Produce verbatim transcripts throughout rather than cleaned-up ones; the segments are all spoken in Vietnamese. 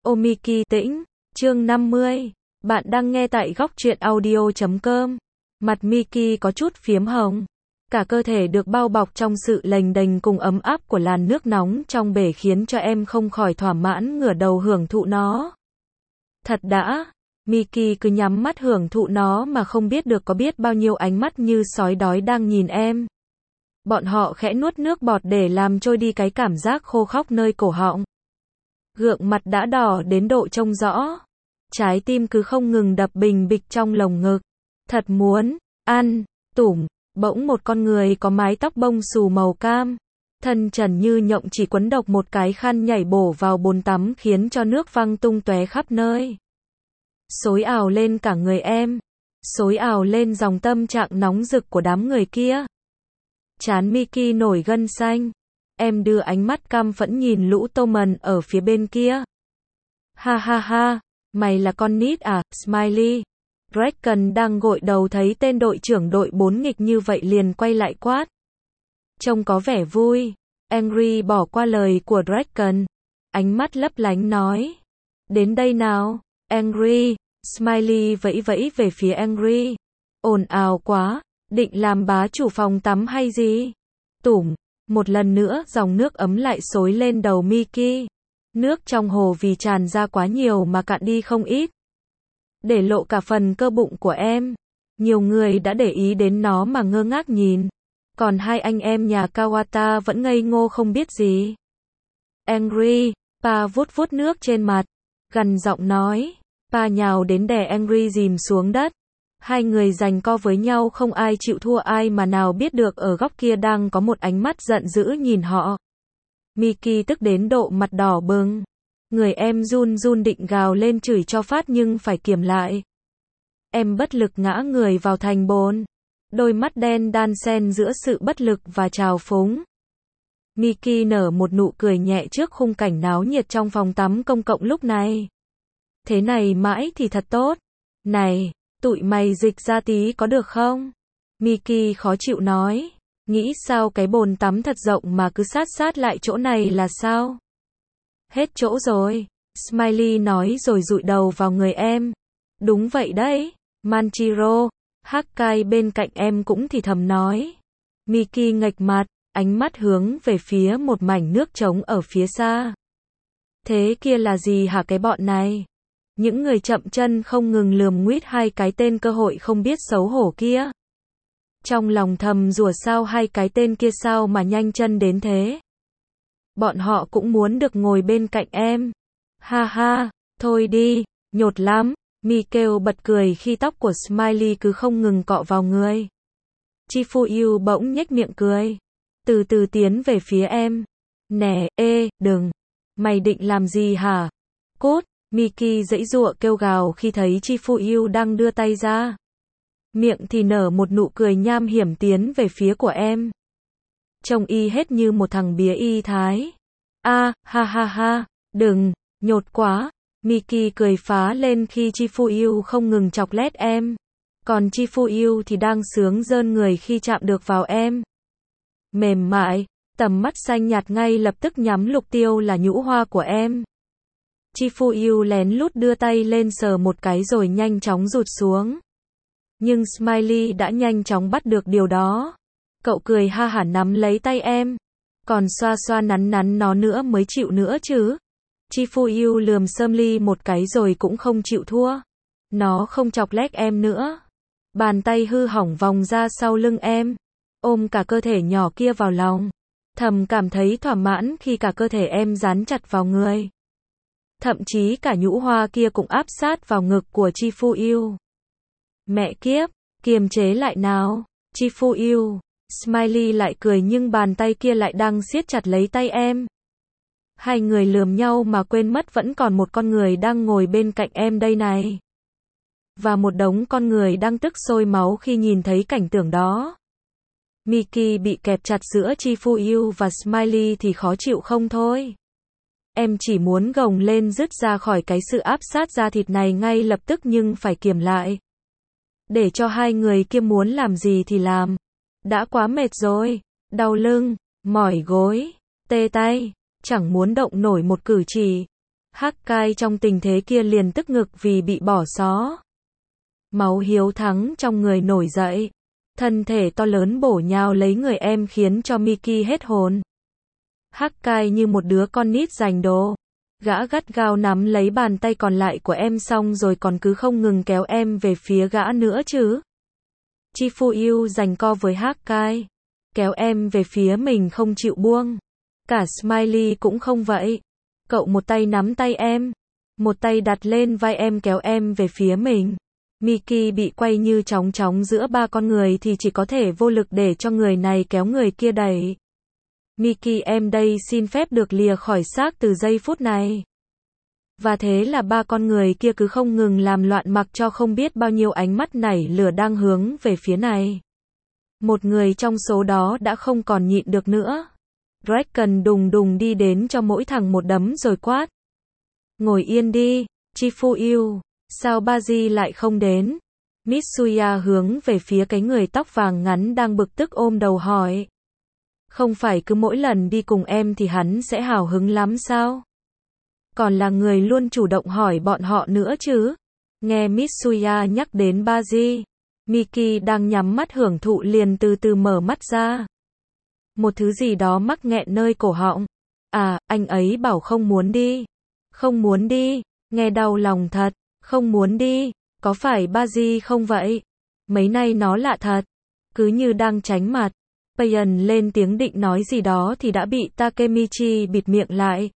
Omiki Tĩnh, chương năm mươi. Bạn đang nghe tại góc truyện audio chấm com. Mặt Miki có chút phiếm hồng. Cả cơ thể được bao bọc trong sự lềnh đềnh cùng ấm áp của làn nước nóng trong bể khiến cho em không khỏi thỏa mãn ngửa đầu hưởng thụ nó. Thật đã, Miki cứ nhắm mắt hưởng thụ nó mà không biết được có biết bao nhiêu ánh mắt như sói đói đang nhìn em. Bọn họ khẽ nuốt nước bọt để làm trôi đi cái cảm giác khô khốc nơi cổ họng. Gượng mặt đã đỏ đến độ trông rõ. Trái tim cứ không ngừng đập bình bịch trong lồng ngực. Thật muốn ăn tủm. Bỗng một con người có mái tóc bông xù màu cam, thân trần như nhộng chỉ quấn độc một cái khăn nhảy bổ vào bồn tắm khiến cho nước văng tung tóe khắp nơi. Xối ào lên cả người em. Xối ào lên dòng tâm trạng nóng rực của đám người kia. Trán Miki nổi gân xanh. Em đưa ánh mắt căm phẫn nhìn lũ tô mần ở phía bên kia. Ha ha ha, mày là con nít à, Smiley. Draken đang gội đầu thấy tên đội trưởng đội bốn nghịch như vậy liền quay lại quát. Trông có vẻ vui. Angry bỏ qua lời của Draken. Ánh mắt lấp lánh nói. Đến đây nào, Angry. Smiley vẫy vẫy về phía Angry. Ồn ào quá, định làm bá chủ phòng tắm hay gì? Tủm. Một lần nữa dòng nước ấm lại xối lên đầu Miki. Nước trong hồ vì tràn ra quá nhiều mà cạn đi không ít. Để lộ cả phần cơ bụng của em. Nhiều người đã để ý đến nó mà ngơ ngác nhìn. Còn hai anh em nhà Kawata vẫn ngây ngô không biết gì. Angry, Pa vuốt vuốt nước trên mặt. Gằn giọng nói. Pa nhào đến đè Angry dìm xuống đất. Hai người giằng co với nhau không ai chịu thua ai mà nào biết được ở góc kia đang có một ánh mắt giận dữ nhìn họ. Miki tức đến độ mặt đỏ bừng. Người em run run định gào lên chửi cho phát nhưng phải kiềm lại. Em bất lực ngã người vào thành bồn. Đôi mắt đen đan xen giữa sự bất lực và trào phúng. Miki nở một nụ cười nhẹ trước khung cảnh náo nhiệt trong phòng tắm công cộng lúc này. Thế này mãi thì thật tốt. Này, tụi mày dịch ra tí có được không? Miki khó chịu nói. Nghĩ sao cái bồn tắm thật rộng mà cứ sát sát lại chỗ này là sao? Hết chỗ rồi. Smiley nói rồi dụi đầu vào người em. Đúng vậy đấy. Manchiro. Hakai bên cạnh em cũng thì thầm nói. Miki nghệch mặt, ánh mắt hướng về phía một mảnh nước trống ở phía xa. Thế kia là gì hả cái bọn này? Những người chậm chân không ngừng lườm nguýt hai cái tên cơ hội không biết xấu hổ kia. Trong lòng thầm rủa sao hai cái tên kia sao mà nhanh chân đến thế. Bọn họ cũng muốn được ngồi bên cạnh em. Ha ha, thôi đi, nhột lắm. Mi kêu bật cười khi tóc của Smiley cứ không ngừng cọ vào người. Chifuyu bỗng nhếch miệng cười. Từ từ tiến về phía em. Nè, ê, đừng. Mày định làm gì hả? Cút. Miki giãy giụa kêu gào khi thấy Chifuyu đang đưa tay ra. Miệng thì nở một nụ cười nham hiểm tiến về phía của em. Trông y hết như một thằng bía y thái. A, à, ha ha ha, đừng, nhột quá. Miki cười phá lên khi Chifuyu không ngừng chọc lét em. Còn Chifuyu thì đang sướng rơn người khi chạm được vào em. Mềm mại, tầm mắt xanh nhạt ngay lập tức nhắm mục tiêu là nhũ hoa của em. Chifuyu lén lút đưa tay lên sờ một cái rồi nhanh chóng rụt xuống. Nhưng Smiley đã nhanh chóng bắt được điều đó. Cậu cười ha hả nắm lấy tay em. Còn xoa xoa nắn nắn nó nữa mới chịu nữa chứ. Chifuyu lườm Smiley một cái rồi cũng không chịu thua. Nó không chọc lét em nữa. Bàn tay hư hỏng vòng ra sau lưng em. Ôm cả cơ thể nhỏ kia vào lòng. Thầm cảm thấy thỏa mãn khi cả cơ thể em dán chặt vào người. Thậm chí cả nhũ hoa kia cũng áp sát vào ngực của Chifuyu. Mẹ kiếp, kiềm chế lại nào, Chifuyu. Smiley lại cười nhưng bàn tay kia lại đang siết chặt lấy tay em. Hai người lườm nhau mà quên mất vẫn còn một con người đang ngồi bên cạnh em đây này. Và một đống con người đang tức sôi máu khi nhìn thấy cảnh tượng đó. Miki bị kẹp chặt giữa Chifuyu và Smiley thì khó chịu không thôi. Em chỉ muốn gồng lên dứt ra khỏi cái sự áp sát da thịt này ngay lập tức nhưng phải kiềm lại. Để cho hai người kia muốn làm gì thì làm. Đã quá mệt rồi. Đau lưng, mỏi gối, tê tay, chẳng muốn động nổi một cử chỉ. Hakai trong tình thế kia liền tức ngực vì bị bỏ xó. Máu hiếu thắng trong người nổi dậy. Thân thể to lớn bổ nhào lấy người em khiến cho Miki hết hồn. Hakai như một đứa con nít giành đồ. Gã gắt gao nắm lấy bàn tay còn lại của em xong rồi còn cứ không ngừng kéo em về phía gã nữa chứ. Chifuyu giằng co với Hakai. Kéo em về phía mình không chịu buông. Cả Smiley cũng không vậy. Cậu một tay nắm tay em. Một tay đặt lên vai em kéo em về phía mình. Miki bị quay như chóng chóng giữa ba con người thì chỉ có thể vô lực để cho người này kéo người kia đẩy. Miki em đây xin phép được lìa khỏi xác từ giây phút này. Và thế là ba con người kia cứ không ngừng làm loạn mặc cho không biết bao nhiêu ánh mắt nảy lửa đang hướng về phía này. Một người trong số đó đã không còn nhịn được nữa. Draken đùng đùng đi đến cho mỗi thằng một đấm rồi quát. Ngồi yên đi, Chifuyu. Sao Baji lại không đến? Mitsuya hướng về phía cái người tóc vàng ngắn đang bực tức ôm đầu hỏi. Không phải cứ mỗi lần đi cùng em thì hắn sẽ hào hứng lắm sao? Còn là người luôn chủ động hỏi bọn họ nữa chứ? Nghe Mitsuya nhắc đến Baji, Miki đang nhắm mắt hưởng thụ liền từ từ mở mắt ra. Một thứ gì đó mắc nghẹn nơi cổ họng. À, anh ấy bảo không muốn đi. Không muốn đi, nghe đau lòng thật. Không muốn đi, có phải Baji không vậy? Mấy nay nó lạ thật. Cứ như đang tránh mặt. Payan lên tiếng định nói gì đó thì đã bị Takemichi bịt miệng lại.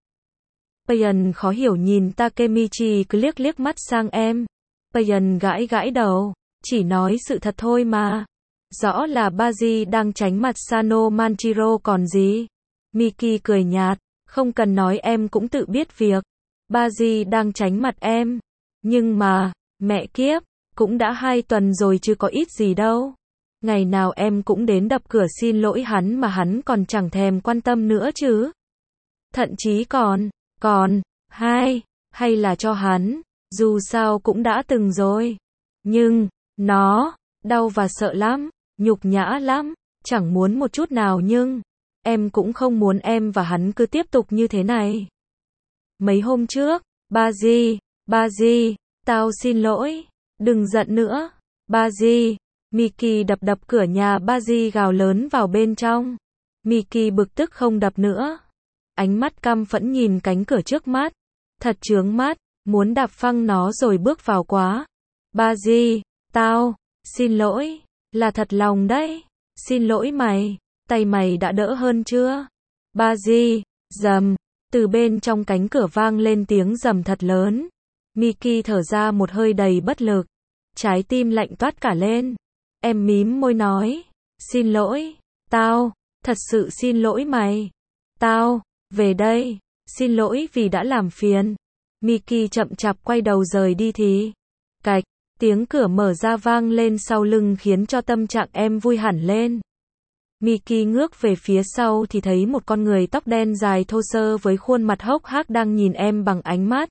Payan khó hiểu nhìn Takemichi cứ liếc liếc mắt sang em. Payan gãi gãi đầu. Chỉ nói sự thật thôi mà. Rõ là Baji đang tránh mặt Sano Manjiro còn gì. Miki cười nhạt. Không cần nói em cũng tự biết việc. Baji đang tránh mặt em. Nhưng mà, mẹ kiếp, cũng đã hai tuần rồi chứ có ít gì đâu. Ngày nào em cũng đến đập cửa xin lỗi hắn mà hắn còn chẳng thèm quan tâm nữa chứ. Thậm chí còn, còn, hai, hay là cho hắn, dù sao cũng đã từng rồi. Nhưng, nó, đau và sợ lắm, nhục nhã lắm, chẳng muốn một chút nào nhưng, em cũng không muốn em và hắn cứ tiếp tục như thế này. Mấy hôm trước, Baji, Baji, tao xin lỗi, đừng giận nữa, Baji. Miki đập đập cửa nhà Baji gào lớn vào bên trong. Miki bực tức không đập nữa. Ánh mắt căm phẫn nhìn cánh cửa trước mắt. Thật chướng mắt, muốn đạp phăng nó rồi bước vào quá. Baji, tao, xin lỗi, là thật lòng đấy. Xin lỗi mày, tay mày đã đỡ hơn chưa? Baji, rầm, từ bên trong cánh cửa vang lên tiếng rầm thật lớn. Miki thở ra một hơi đầy bất lực. Trái tim lạnh toát cả lên. Em mím môi nói. Xin lỗi, tao, thật sự xin lỗi mày. Tao, về đây, xin lỗi vì đã làm phiền. Miki chậm chạp quay đầu rời đi thì. Cạch, tiếng cửa mở ra vang lên sau lưng khiến cho tâm trạng em vui hẳn lên. Miki ngước về phía sau thì thấy một con người tóc đen dài thô sơ với khuôn mặt hốc hác đang nhìn em bằng ánh mắt.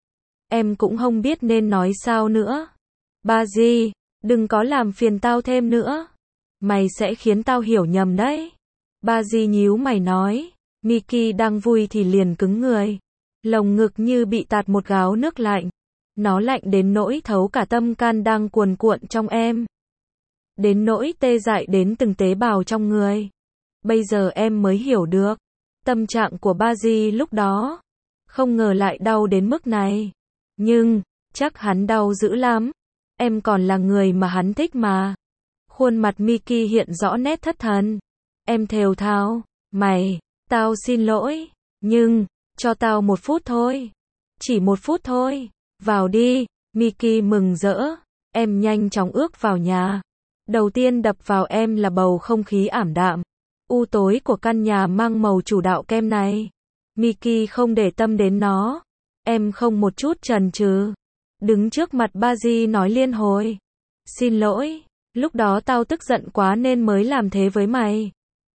Em cũng không biết nên nói sao nữa. Baji, đừng có làm phiền tao thêm nữa. Mày sẽ khiến tao hiểu nhầm đấy. Baji nhíu mày nói. Miki đang vui thì liền cứng người. Lồng ngực như bị tạt một gáo nước lạnh. Nó lạnh đến nỗi thấu cả tâm can đang cuồn cuộn trong em. Đến nỗi tê dại đến từng tế bào trong người. Bây giờ em mới hiểu được tâm trạng của Baji lúc đó. Không ngờ lại đau đến mức này. Nhưng, chắc hắn đau dữ lắm. Em còn là người mà hắn thích mà. Khuôn mặt Miki hiện rõ nét thất thần. Em thều thào. Mày, tao xin lỗi. Nhưng, cho tao một phút thôi. Chỉ một phút thôi. Vào đi. Miki mừng rỡ. Em nhanh chóng ước vào nhà. Đầu tiên đập vào em là bầu không khí ảm đạm. U tối của căn nhà mang màu chủ đạo kem này. Miki không để tâm đến nó. Em không một chút chần chừ. Đứng trước mặt Baji nói liên hồi. Xin lỗi, lúc đó tao tức giận quá nên mới làm thế với mày.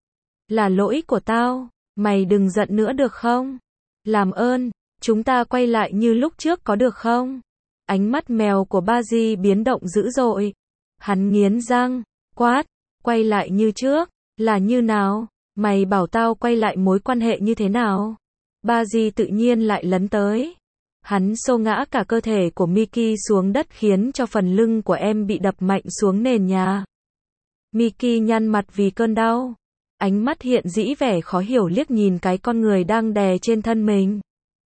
Là lỗi của tao, mày đừng giận nữa được không? Làm ơn, chúng ta quay lại như lúc trước có được không? Ánh mắt mèo của Baji biến động dữ dội. Hắn nghiến răng, quát, quay lại như trước, là như nào? Mày bảo tao quay lại mối quan hệ như thế nào? Baji tự nhiên lại lấn tới. Hắn xô ngã cả cơ thể của Miki xuống đất khiến cho phần lưng của em bị đập mạnh xuống nền nhà. Miki nhăn mặt vì cơn đau. Ánh mắt hiện dĩ vẻ khó hiểu liếc nhìn cái con người đang đè trên thân mình.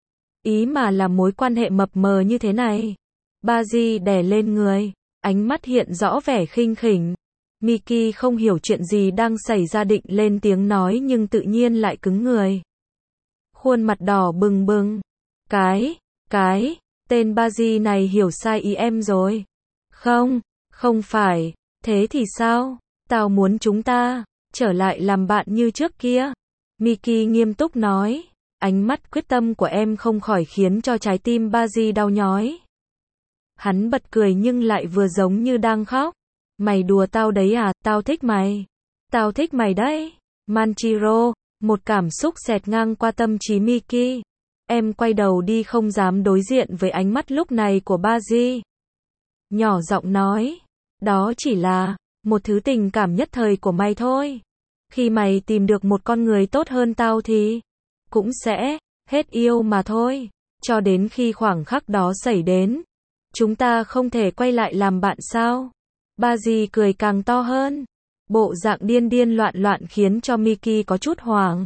Ý mà là mối quan hệ mập mờ như thế này. Baji đè lên người. Ánh mắt hiện rõ vẻ khinh khỉnh. Miki không hiểu chuyện gì đang xảy ra định lên tiếng nói nhưng tự nhiên lại cứng người. Khuôn mặt đỏ bừng bừng. Cái, cái, tên Baji này hiểu sai ý em rồi. Không, không phải, thế thì sao? Tao muốn chúng ta trở lại làm bạn như trước kia. Miki nghiêm túc nói. Ánh mắt quyết tâm của em không khỏi khiến cho trái tim Baji đau nhói. Hắn bật cười nhưng lại vừa giống như đang khóc. Mày đùa tao đấy à, tao thích mày. Tao thích mày đấy. Manchiro, một cảm xúc xẹt ngang qua tâm trí Miki. Em quay đầu đi không dám đối diện với ánh mắt lúc này của Baji. Nhỏ giọng nói, đó chỉ là một thứ tình cảm nhất thời của mày thôi. Khi mày tìm được một con người tốt hơn tao thì cũng sẽ hết yêu mà thôi. Cho đến khi khoảng khắc đó xảy đến, chúng ta không thể quay lại làm bạn sao? Baji cười càng to hơn. Bộ dạng điên điên loạn loạn khiến cho Miki có chút hoảng.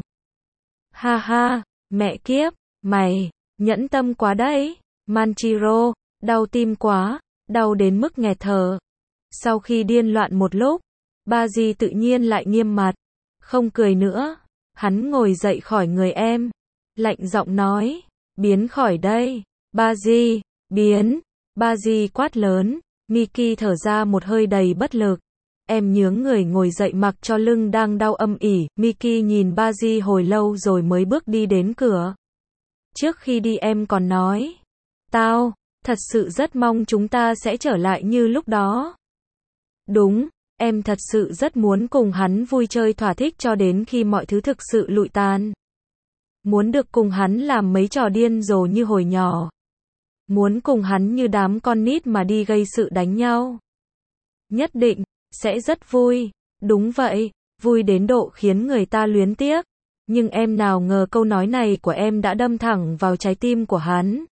Ha ha, mẹ kiếp, mày, nhẫn tâm quá đấy. Manchiro, đau tim quá, đau đến mức nghẹt thở. Sau khi điên loạn một lúc, Baji tự nhiên lại nghiêm mặt. Không cười nữa. Hắn ngồi dậy khỏi người em. Lạnh giọng nói, biến khỏi đây. Baji, biến. Baji quát lớn. Miki thở ra một hơi đầy bất lực. Em nhướng người ngồi dậy mặc cho lưng đang đau âm ỉ. Miki nhìn Baji hồi lâu rồi mới bước đi đến cửa. Trước khi đi em còn nói, tao thật sự rất mong chúng ta sẽ trở lại như lúc đó. Đúng, em thật sự rất muốn cùng hắn vui chơi thỏa thích cho đến khi mọi thứ thực sự lụi tàn. Muốn được cùng hắn làm mấy trò điên rồ như hồi nhỏ. Muốn cùng hắn như đám con nít mà đi gây sự đánh nhau. Nhất định sẽ rất vui. Đúng vậy, vui đến độ khiến người ta luyến tiếc. Nhưng em nào ngờ câu nói này của em đã đâm thẳng vào trái tim của hắn.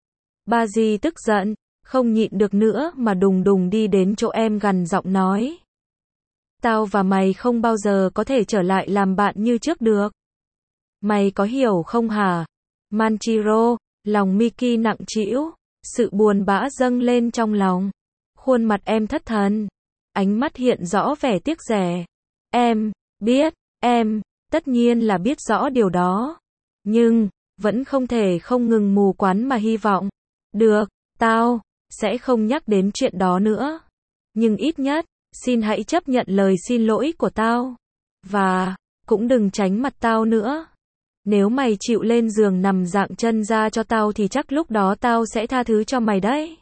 Baji tức giận, không nhịn được nữa mà đùng đùng đi đến chỗ em gằn giọng nói. Tao và mày không bao giờ có thể trở lại làm bạn như trước được. Mày có hiểu không hả? Manchiro, lòng Miki nặng trĩu, sự buồn bã dâng lên trong lòng. Khuôn mặt em thất thần, ánh mắt hiện rõ vẻ tiếc rẻ. Em biết, em tất nhiên là biết rõ điều đó. Nhưng, vẫn không thể không ngừng mù quáng mà hy vọng. Được, tao sẽ không nhắc đến chuyện đó nữa. Nhưng ít nhất, xin hãy chấp nhận lời xin lỗi của tao. Và, cũng đừng tránh mặt tao nữa. Nếu mày chịu lên giường nằm dạng chân ra cho tao thì chắc lúc đó tao sẽ tha thứ cho mày đấy.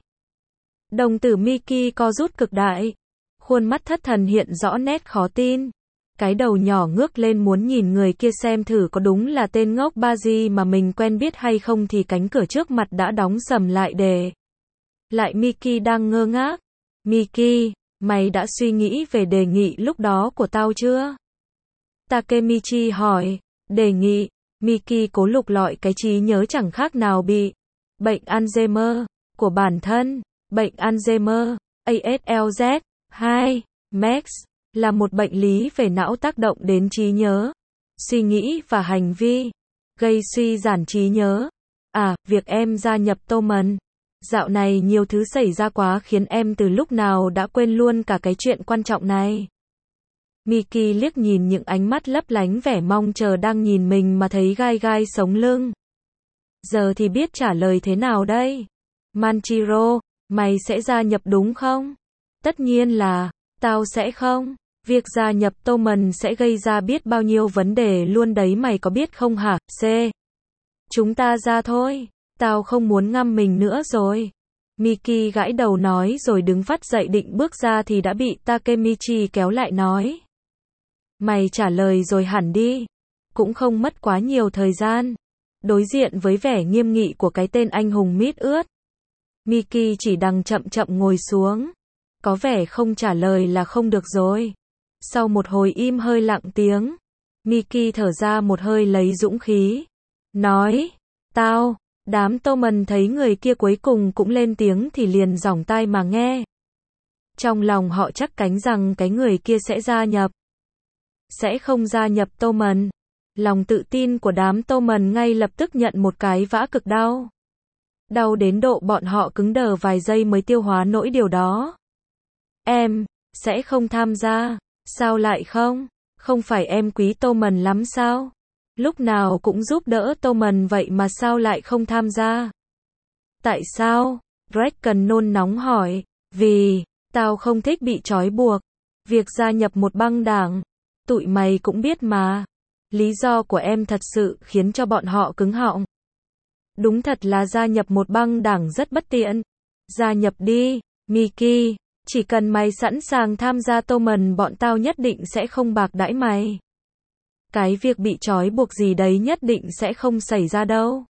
Đồng tử Miki co rút cực đại. Khuôn mắt thất thần hiện rõ nét khó tin. Cái đầu nhỏ ngước lên muốn nhìn người kia xem thử có đúng là tên ngốc Baji mà mình quen biết hay không thì cánh cửa trước mặt đã đóng sầm lại để lại Miki đang ngơ ngác. Miki, mày đã suy nghĩ về đề nghị lúc đó của tao chưa? Takemichi hỏi. Đề nghị. Miki cố lục lọi cái trí nhớ chẳng khác nào bị bệnh Alzheimer của bản thân. Bệnh Alzheimer, A S L Z hai, Max, là một bệnh lý về não tác động đến trí nhớ, suy nghĩ và hành vi, gây suy giảm trí nhớ. À, việc em gia nhập Toman. Dạo này nhiều thứ xảy ra quá khiến em từ lúc nào đã quên luôn cả cái chuyện quan trọng này. Miki liếc nhìn những ánh mắt lấp lánh vẻ mong chờ đang nhìn mình mà thấy gai gai sống lưng. Giờ thì biết trả lời thế nào đây? Manchiro, mày sẽ gia nhập đúng không? Tất nhiên là, tao sẽ không. Việc gia nhập Toman sẽ gây ra biết bao nhiêu vấn đề luôn đấy mày có biết không hả? C. Chúng ta ra thôi. Tao không muốn ngâm mình nữa rồi. Miki gãi đầu nói rồi đứng phát dậy định bước ra thì đã bị Takemichi kéo lại nói. Mày trả lời rồi hẳn đi. Cũng không mất quá nhiều thời gian. Đối diện với vẻ nghiêm nghị của cái tên anh hùng mít ướt, Miki chỉ đành chậm chậm ngồi xuống. Có vẻ không trả lời là không được rồi. Sau một hồi im hơi lặng tiếng, Miki thở ra một hơi lấy dũng khí. Nói, tao Đám Toman thấy người kia cuối cùng cũng lên tiếng thì liền dỏng tai mà nghe. Trong lòng họ chắc cánh rằng cái người kia sẽ gia nhập. Sẽ không gia nhập Toman. Lòng tự tin của đám Toman ngay lập tức nhận một cái vã cực đau. Đau đến độ bọn họ cứng đờ vài giây mới tiêu hóa nỗi điều đó. Em, sẽ không tham gia. Sao lại không? Không phải em quý Toman lắm sao? Lúc nào cũng giúp đỡ Toman vậy mà sao lại không tham gia? Tại sao? Draken nôn nóng hỏi. Vì, tao không thích bị trói buộc. Việc gia nhập một băng đảng, tụi mày cũng biết mà. Lý do của em thật sự khiến cho bọn họ cứng họng. Đúng thật là gia nhập một băng đảng rất bất tiện. Gia nhập đi, Mickey. Chỉ cần mày sẵn sàng tham gia Toman, bọn tao nhất định sẽ không bạc đãi mày. Cái việc bị trói buộc gì đấy nhất định sẽ không xảy ra đâu.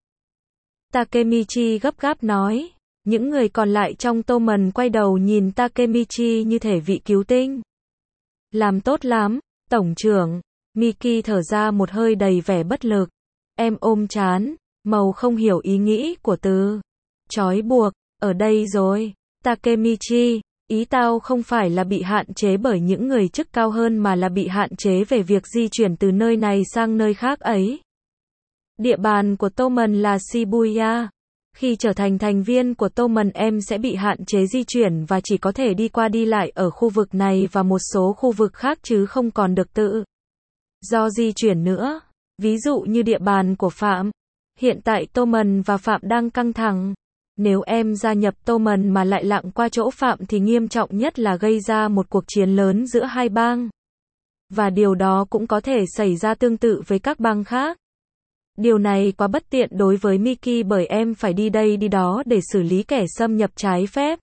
Takemichi gấp gáp nói. Những người còn lại trong Toman quay đầu nhìn Takemichi như thể vị cứu tinh. Làm tốt lắm, tổng trưởng. Miki thở ra một hơi đầy vẻ bất lực. Em ôm chán, màu không hiểu ý nghĩ của từ trói buộc, ở đây rồi. Takemichi, ý tao không phải là bị hạn chế bởi những người chức cao hơn mà là bị hạn chế về việc di chuyển từ nơi này sang nơi khác ấy. Địa bàn của Toman là Shibuya. Khi trở thành thành viên của Toman, em sẽ bị hạn chế di chuyển và chỉ có thể đi qua đi lại ở khu vực này và một số khu vực khác chứ không còn được tự do di chuyển nữa. Ví dụ như địa bàn của Phạm. Hiện tại Toman và Phạm đang căng thẳng. Nếu em gia nhập Toman mà lại lặn qua chỗ Phạm thì nghiêm trọng nhất là gây ra một cuộc chiến lớn giữa hai bang. Và điều đó cũng có thể xảy ra tương tự với các bang khác. Điều này quá bất tiện đối với Miki bởi em phải đi đây đi đó để xử lý kẻ xâm nhập trái phép.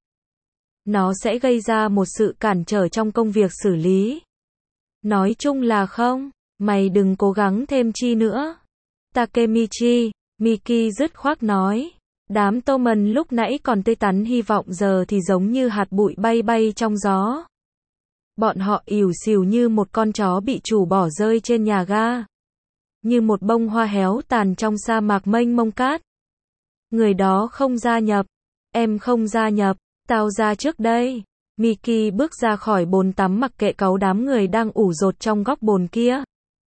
Nó sẽ gây ra một sự cản trở trong công việc xử lý. Nói chung là không, mày đừng cố gắng thêm chi nữa. Takemichi, Miki dứt khoát nói. Đám Toman lúc nãy còn tươi tắn hy vọng giờ thì giống như hạt bụi bay bay trong gió. Bọn họ ỉu xìu như một con chó bị chủ bỏ rơi trên nhà ga. Như một bông hoa héo tàn trong sa mạc mênh mông cát. Người đó không gia nhập. Em không gia nhập. Tao ra trước đây. Miki bước ra khỏi bồn tắm mặc kệ cáu đám người đang ủ rột trong góc bồn kia.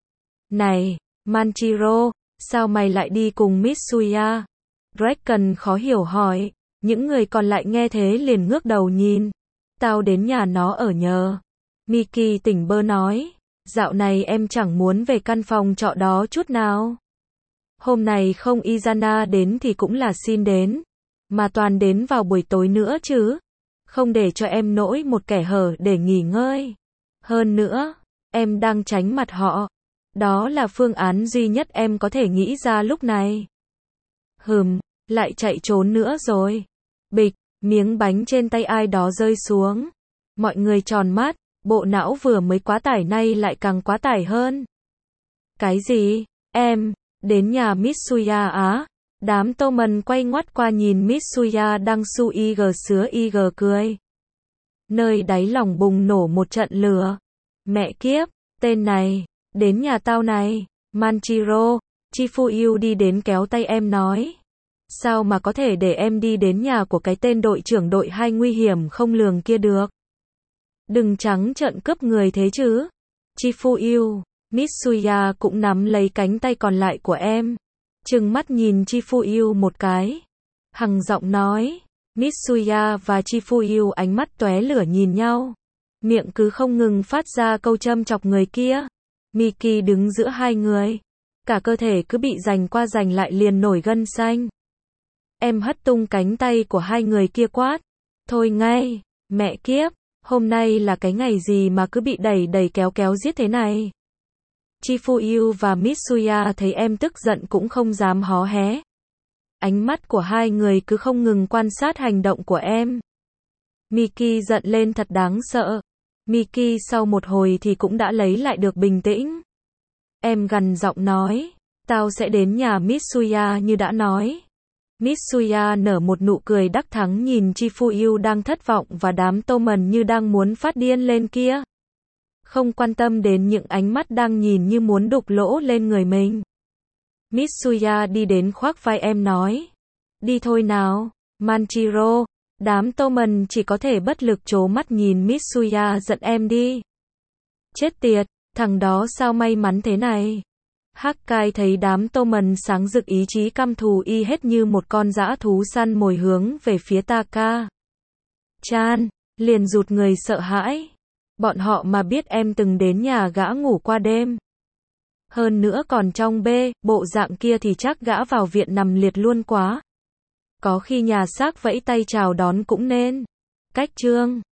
Này, Manchiro, sao mày lại đi cùng Mitsuya? Draken khó hiểu hỏi. Những người còn lại nghe thế liền ngước đầu nhìn. Tao đến nhà nó ở nhờ. Miki tỉnh bơ nói. Dạo này em chẳng muốn về căn phòng trọ đó chút nào. Hôm này không Izana đến thì cũng là xin đến. Mà toàn đến vào buổi tối nữa chứ. Không để cho em nỗi một kẻ hở để nghỉ ngơi. Hơn nữa, em đang tránh mặt họ. Đó là phương án duy nhất em có thể nghĩ ra lúc này. Hừm, lại chạy trốn nữa rồi. Bịch, miếng bánh trên tay ai đó rơi xuống. Mọi người tròn mắt, bộ não vừa mới quá tải nay lại càng quá tải hơn. Cái gì? Em, đến nhà Mitsuya á? Đám Toman quay ngoắt qua nhìn Mitsuya đang su ig sứa ig cười. Nơi đáy lòng bùng nổ một trận lửa. Mẹ kiếp, tên này, đến nhà tao này. Manchiro, Chifuyu đi đến kéo tay em nói. Sao mà có thể để em đi đến nhà của cái tên đội trưởng đội hai nguy hiểm không lường kia được? Đừng trắng trợn cướp người thế chứ. Chifuyu, Mitsuya cũng nắm lấy cánh tay còn lại của em. Trừng mắt nhìn Chifuyu một cái. Hằng giọng nói. Mitsuya và Chifuyu ánh mắt tóe lửa nhìn nhau. Miệng cứ không ngừng phát ra câu châm chọc người kia. Miki đứng giữa hai người. Cả cơ thể cứ bị giành qua giành lại liền nổi gân xanh. Em hất tung cánh tay của hai người kia quát. Thôi ngay, mẹ kiếp, hôm nay là cái ngày gì mà cứ bị đẩy đẩy kéo kéo giết thế này. Chifuyu và Mitsuya thấy em tức giận cũng không dám hó hé. Ánh mắt của hai người cứ không ngừng quan sát hành động của em. Miki giận lên thật đáng sợ. Miki sau một hồi thì cũng đã lấy lại được bình tĩnh. Em gằn giọng nói, tao sẽ đến nhà Mitsuya như đã nói. Mitsuya nở một nụ cười đắc thắng nhìn Chifuyu đang thất vọng và đám Toman như đang muốn phát điên lên kia. Không quan tâm đến những ánh mắt đang nhìn như muốn đục lỗ lên người mình. Mitsuya đi đến khoác vai em nói. Đi thôi nào, Manchiro. Đám Toman chỉ có thể bất lực trố mắt nhìn Mitsuya giận em đi. Chết tiệt, thằng đó sao may mắn thế này. Hakkai thấy đám Toman sáng rực ý chí căm thù y hết như một con dã thú săn mồi hướng về phía Taka Chan, liền rụt người sợ hãi. Bọn họ mà biết em từng đến nhà gã ngủ qua đêm. Hơn nữa còn trong bê, bộ dạng kia thì chắc gã vào viện nằm liệt luôn quá. Có khi nhà xác vẫy tay chào đón cũng nên. Cách chương